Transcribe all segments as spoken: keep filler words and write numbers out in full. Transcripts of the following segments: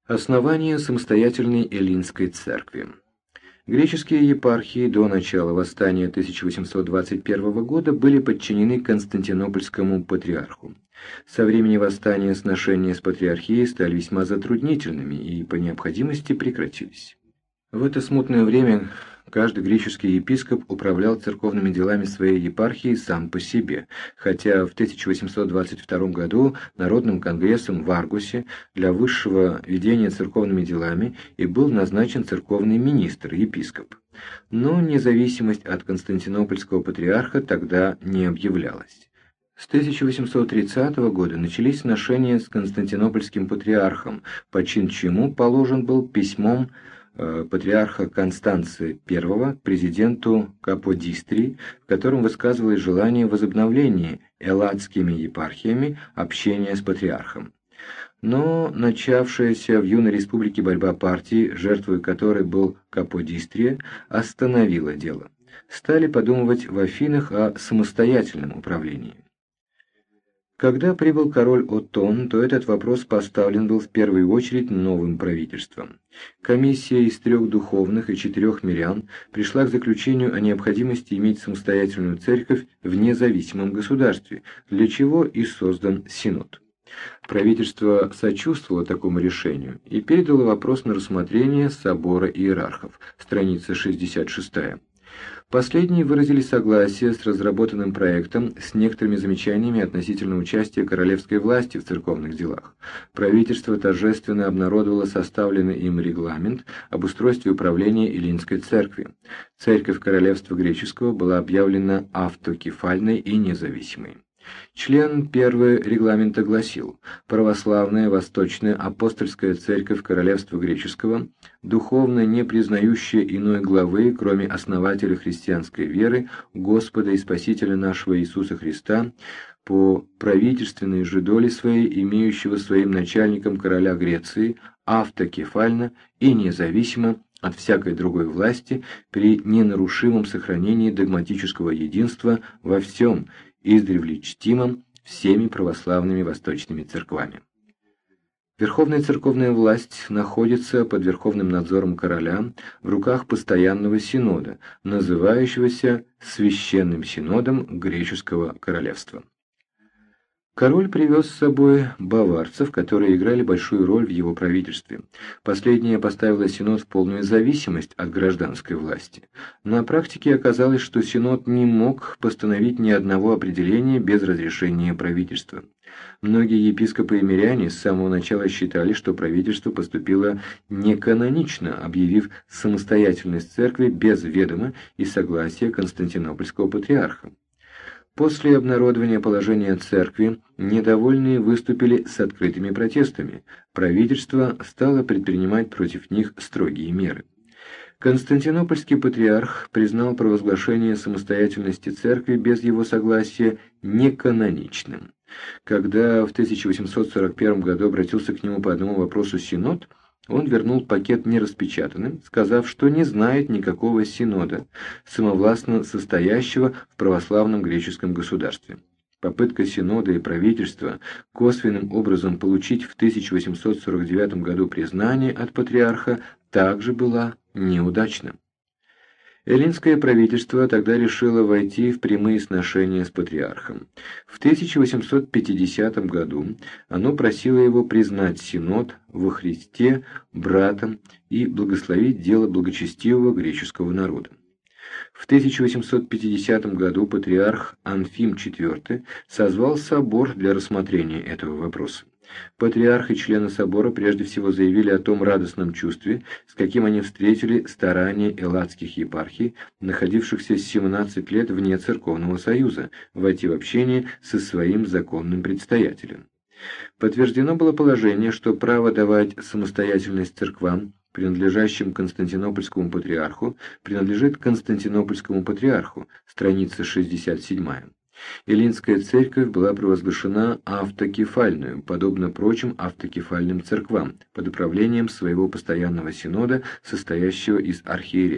Основание самостоятельной Эллинской церкви. Греческие епархии до начала восстания тысяча восемьсот двадцать первого года были подчинены Константинопольскому патриарху. Со времени восстания сношения с патриархией стали весьма затруднительными и по необходимости прекратились. В это смутное время каждый греческий епископ управлял церковными делами своей епархии сам по себе, хотя в тысяча восемьсот двадцать втором году Народным конгрессом в Аргусе для высшего ведения церковными делами и был назначен церковный министр, епископ. Но независимость от Константинопольского патриарха тогда не объявлялась. С тысяча восемьсот тридцатого года начались сношения с Константинопольским патриархом, по чин чему положен был письмом патриарха Констанция I к президенту Каподистрии, в котором высказывалось желание возобновления элладскими епархиями общения с патриархом. Но начавшаяся в юной республике борьба партии, жертвой которой был Каподистрия, остановила дело. Стали подумывать в Афинах о самостоятельном управлении. Когда прибыл король Оттон, то этот вопрос поставлен был в первую очередь новым правительством. Комиссия из трех духовных и четырех мирян пришла к заключению о необходимости иметь самостоятельную церковь в независимом государстве, для чего и создан Синод. Правительство сочувствовало такому решению и передало вопрос на рассмотрение собора иерархов, страница шестьдесят шестая. Последние выразили согласие с разработанным проектом с некоторыми замечаниями относительно участия королевской власти в церковных делах. Правительство торжественно обнародовало составленный им регламент об устройстве управления Эллинской церкви. Церковь королевства греческого была объявлена автокефальной и независимой. Член первого регламента гласил: «Православная Восточная Апостольская Церковь Королевства Греческого, духовно не признающая иной главы, кроме основателя христианской веры, Господа и Спасителя нашего Иисуса Христа, по правительственной же доле своей, имеющего своим начальником короля Греции, автокефально и независимо от всякой другой власти при ненарушимом сохранении догматического единства во всем, издревле чтимым всеми православными восточными церквами». Верховная церковная власть находится под верховным надзором короля в руках постоянного синода, называющегося Священным Синодом Греческого Королевства. Король привез с собой баварцев, которые играли большую роль в его правительстве. Последнее поставило Синод в полную зависимость от гражданской власти. На практике оказалось, что Синод не мог постановить ни одного определения без разрешения правительства. Многие епископы и миряне с самого начала считали, что правительство поступило неканонично, объявив самостоятельность церкви без ведома и согласия Константинопольского патриарха. После обнародования положения церкви недовольные выступили с открытыми протестами. Правительство стало предпринимать против них строгие меры. Константинопольский патриарх признал провозглашение самостоятельности церкви без его согласия неканоничным. Когда в тысяча восемьсот сорок первом году обратился к нему по одному вопросу Синод, он вернул пакет нераспечатанным, сказав, что не знает никакого синода, самовластно состоящего в православном греческом государстве. Попытка синода и правительства косвенным образом получить в тысяча восемьсот сорок девятом году признание от патриарха также была неудачна. Эллинское правительство тогда решило войти в прямые сношения с патриархом. В тысяча восемьсот пятидесятом году оно просило его признать Синод во Христе братом и благословить дело благочестивого греческого народа. В тысяча восемьсот пятидесятом году патриарх Анфим четвёртый созвал собор для рассмотрения этого вопроса. Патриарх и члены собора прежде всего заявили о том радостном чувстве, с каким они встретили старания элладских епархий, находившихся семнадцать лет вне церковного союза, войти в общение со своим законным предстоятелем. Подтверждено было положение, что право давать самостоятельность церквам, принадлежащим Константинопольскому патриарху, принадлежит Константинопольскому патриарху, страница шестьдесят седьмая. Эллинская церковь была провозглашена автокефальную, подобно прочим автокефальным церквам, под управлением своего постоянного синода, состоящего из архиереев.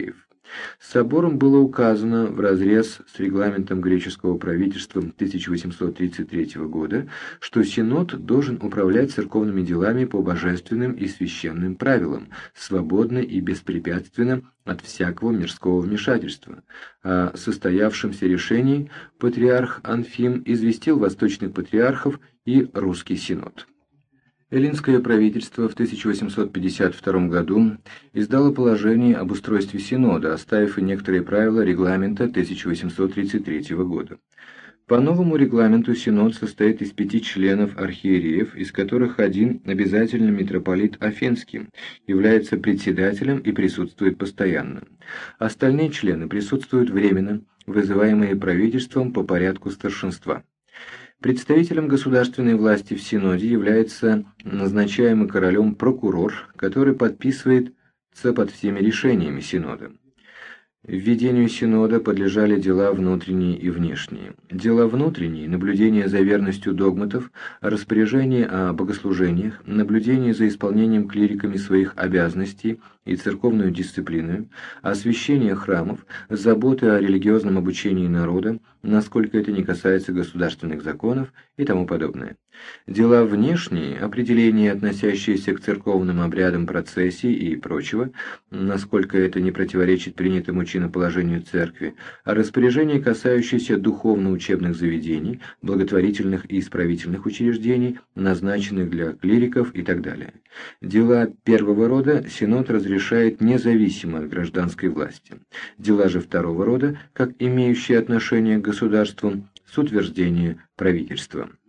Собором было указано вразрез с регламентом греческого правительства тысяча восемьсот тридцать третьего года, что Синод должен управлять церковными делами по божественным и священным правилам, свободно и беспрепятственно от всякого мирского вмешательства. О состоявшемся решении патриарх Анфим известил восточных патриархов и русский Синод. Эллинское правительство в тысяча восемьсот пятьдесят втором году издало положение об устройстве Синода, оставив и некоторые правила регламента тысяча восемьсот тридцать третьего года. По новому регламенту Синод состоит из пяти членов архиереев, из которых один обязательно митрополит Афинский, является председателем и присутствует постоянно. Остальные члены присутствуют временно, вызываемые правительством по порядку старшинства. Представителем государственной власти в Синоде является назначаемый королем прокурор, который подписывается под всеми решениями Синода. Введению Синода подлежали дела внутренние и внешние. Дела внутренние – наблюдение за верностью догматов, распоряжение о богослужениях, наблюдение за исполнением клириками своих обязанностей и церковную дисциплину, освящение храмов, заботы о религиозном обучении народа, насколько это не касается государственных законов и тому подобное. Дела внешние – определения, относящиеся к церковным обрядам процессий и прочего, насколько это не противоречит принятому чиноположению церкви, а распоряжения, касающиеся духовно-учебных заведений, благотворительных и исправительных учреждений, назначенных для клириков и так далее. Дела первого рода Синод разрешает независимо от гражданской власти. Дела же второго рода, как имеющие отношение к государству, с утверждения правительства.